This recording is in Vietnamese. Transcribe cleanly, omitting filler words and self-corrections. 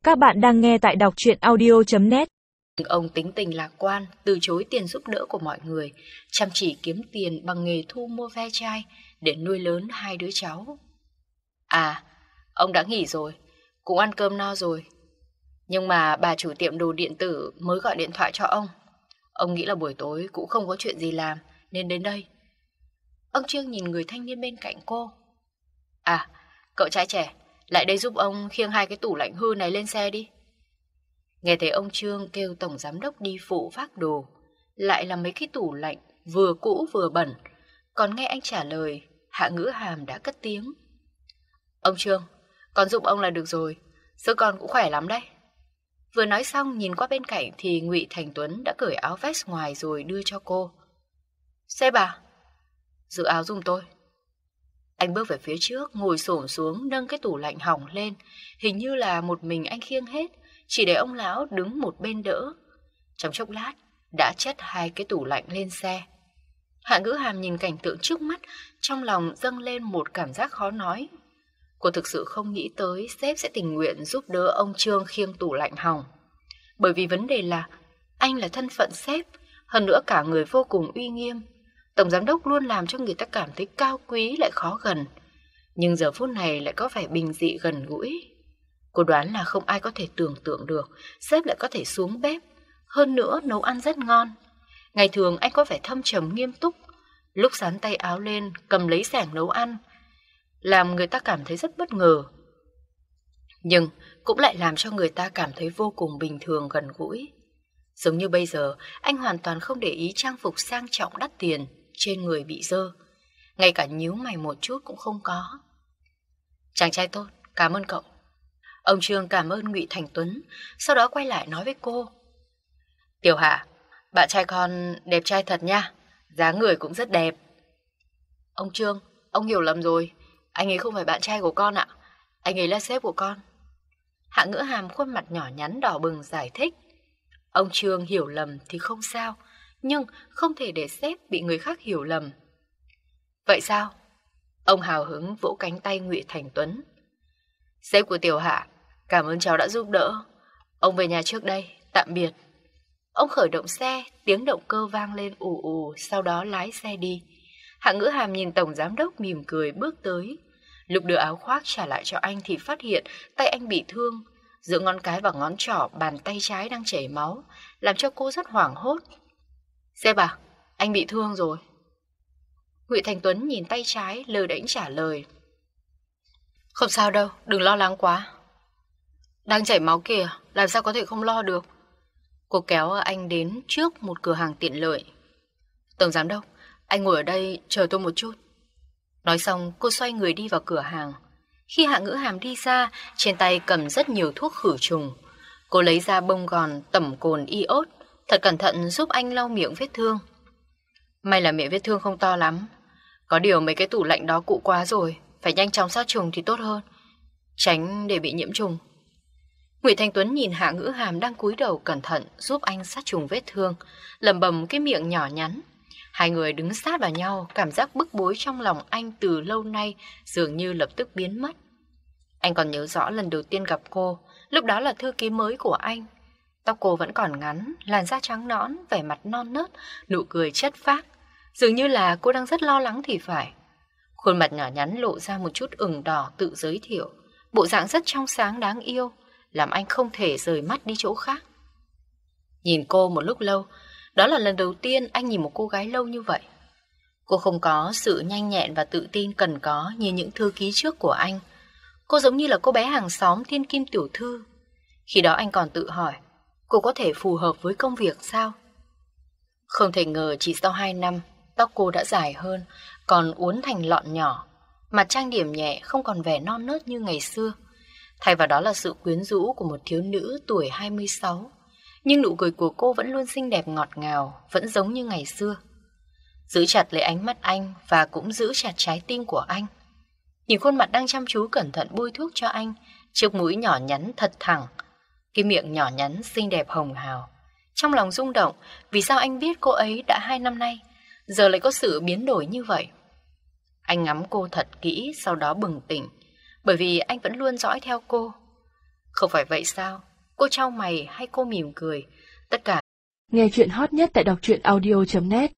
Các bạn đang nghe tại đọc truyện audio.net. Ông tính tình lạc quan, từ chối tiền giúp đỡ của mọi người, chăm chỉ kiếm tiền bằng nghề thu mua ve chai để nuôi lớn hai đứa cháu. À, ông đã nghỉ rồi, cũng ăn cơm no rồi. Nhưng mà bà chủ tiệm đồ điện tử mới gọi điện thoại cho ông. Ông nghĩ là buổi tối cũng không có chuyện gì làm nên đến đây. Ông Trương nhìn người thanh niên bên cạnh cô. À, cậu trai trẻ, lại đây giúp ông khiêng hai cái tủ lạnh hư này lên xe đi. Nghe thấy ông Trương kêu tổng giám đốc đi phụ vác đồ, lại là mấy cái tủ lạnh vừa cũ vừa bẩn. Còn nghe anh trả lời, Hạ Ngữ Hàm đã cất tiếng. Ông Trương, con giúp ông là được rồi, sức con cũng khỏe lắm đấy. Vừa nói xong nhìn qua bên cạnh thì Ngụy Thành Tuấn đã cởi áo vest ngoài rồi đưa cho cô. Sếp à, giữ áo giùm tôi. Anh bước về phía trước, ngồi xổm xuống nâng cái tủ lạnh hỏng lên, hình như là một mình anh khiêng hết, chỉ để ông lão đứng một bên đỡ. Trong chốc lát, đã chất hai cái tủ lạnh lên xe. Hạ Ngữ Hàm nhìn cảnh tượng trước mắt, trong lòng dâng lên một cảm giác khó nói. Cô thực sự không nghĩ tới sếp sẽ tình nguyện giúp đỡ ông Trương khiêng tủ lạnh hỏng. Bởi vì vấn đề là, anh là thân phận sếp, hơn nữa cả người vô cùng uy nghiêm. Tổng giám đốc luôn làm cho người ta cảm thấy cao quý lại khó gần. Nhưng giờ phút này lại có vẻ bình dị gần gũi. Cô đoán là không ai có thể tưởng tượng được sếp lại có thể xuống bếp, hơn nữa nấu ăn rất ngon. Ngày thường anh có vẻ thâm trầm nghiêm túc, lúc sắn tay áo lên cầm lấy xẻng nấu ăn, làm người ta cảm thấy rất bất ngờ. Nhưng cũng lại làm cho người ta cảm thấy vô cùng bình thường gần gũi. Giống như bây giờ, anh hoàn toàn không để ý trang phục sang trọng đắt tiền trên người bị dơ, ngay cả nhíu mày một chút cũng không có. Chàng trai tốt, cảm ơn cậu. Ông Trương cảm ơn Ngụy Thành Tuấn, sau đó quay lại nói với cô. Tiểu Hạ, bạn trai con đẹp trai thật nha, dáng người cũng rất đẹp. Ông Trương, ông hiểu lầm rồi, anh ấy không phải bạn trai của con ạ, anh ấy là sếp của con. Hạ Ngữ Hàm khuôn mặt nhỏ nhắn đỏ bừng giải thích. Ông Trương hiểu lầm thì không sao, nhưng không thể để sếp bị người khác hiểu lầm. Vậy sao? Ông hào hứng vỗ cánh tay Ngụy Thành Tuấn. Sếp của Tiểu Hạ, cảm ơn cháu đã giúp đỡ. Ông về nhà trước đây, tạm biệt. Ông khởi động xe, tiếng động cơ vang lên ù ù, sau đó lái xe đi. Hạ Ngữ Hàm nhìn tổng giám đốc mỉm cười bước tới. Lúc đưa áo khoác trả lại cho anh thì phát hiện tay anh bị thương. Giữa ngón cái và ngón trỏ bàn tay trái đang chảy máu, làm cho cô rất hoảng hốt. Sếp à, anh bị thương rồi. Ngụy Thành Tuấn nhìn tay trái lơ đễnh trả lời. Không sao đâu, đừng lo lắng quá. Đang chảy máu kìa, làm sao có thể không lo được. Cô kéo anh đến trước một cửa hàng tiện lợi. Tổng giám đốc, anh ngồi ở đây chờ tôi một chút. Nói xong cô xoay người đi vào cửa hàng. Khi Hạ Ngữ Hàm đi ra, trên tay cầm rất nhiều thuốc khử trùng. Cô lấy ra bông gòn tẩm cồn iốt, thật cẩn thận giúp anh lau miệng vết thương. May là miệng vết thương không to lắm. Có điều mấy cái tủ lạnh đó cũ quá rồi, phải nhanh chóng sát trùng thì tốt hơn, tránh để bị nhiễm trùng. Ngụy Thành Tuấn nhìn Hạ Ngữ Hàm đang cúi đầu cẩn thận giúp anh sát trùng vết thương, lẩm bẩm cái miệng nhỏ nhắn. Hai người đứng sát vào nhau, cảm giác bức bối trong lòng anh từ lâu nay dường như lập tức biến mất. Anh còn nhớ rõ lần đầu tiên gặp cô, lúc đó là thư ký mới của anh. Tóc cô vẫn còn ngắn, làn da trắng nõn, vẻ mặt non nớt, nụ cười chất phác. Dường như là cô đang rất lo lắng thì phải. Khuôn mặt nhỏ nhắn lộ ra một chút ửng đỏ tự giới thiệu, bộ dạng rất trong sáng đáng yêu, làm anh không thể rời mắt đi chỗ khác. Nhìn cô một lúc lâu, đó là lần đầu tiên anh nhìn một cô gái lâu như vậy. Cô không có sự nhanh nhẹn và tự tin cần có như những thư ký trước của anh. Cô giống như là cô bé hàng xóm thiên kim tiểu thư. Khi đó anh còn tự hỏi, cô có thể phù hợp với công việc sao? Không thể ngờ chỉ sau 2 năm, tóc cô đã dài hơn, còn uốn thành lọn nhỏ. Mặt trang điểm nhẹ, không còn vẻ non nớt như ngày xưa. Thay vào đó là sự quyến rũ của một thiếu nữ tuổi 26. Nhưng nụ cười của cô vẫn luôn xinh đẹp ngọt ngào, vẫn giống như ngày xưa. Giữ chặt lấy ánh mắt anh và cũng giữ chặt trái tim của anh. Nhìn khuôn mặt đang chăm chú cẩn thận bôi thuốc cho anh, chiếc mũi nhỏ nhắn thật thẳng, cái miệng nhỏ nhắn xinh đẹp hồng hào. Trong lòng rung động, vì sao anh biết cô ấy đã 2 năm nay, giờ lại có sự biến đổi như vậy. Anh ngắm cô thật kỹ, sau đó bừng tỉnh, bởi vì anh vẫn luôn dõi theo cô. Không phải vậy sao? Cô chau mày hay cô mỉm cười? Tất cả. Nghe chuyện hot nhất tại đọc truyện audio.net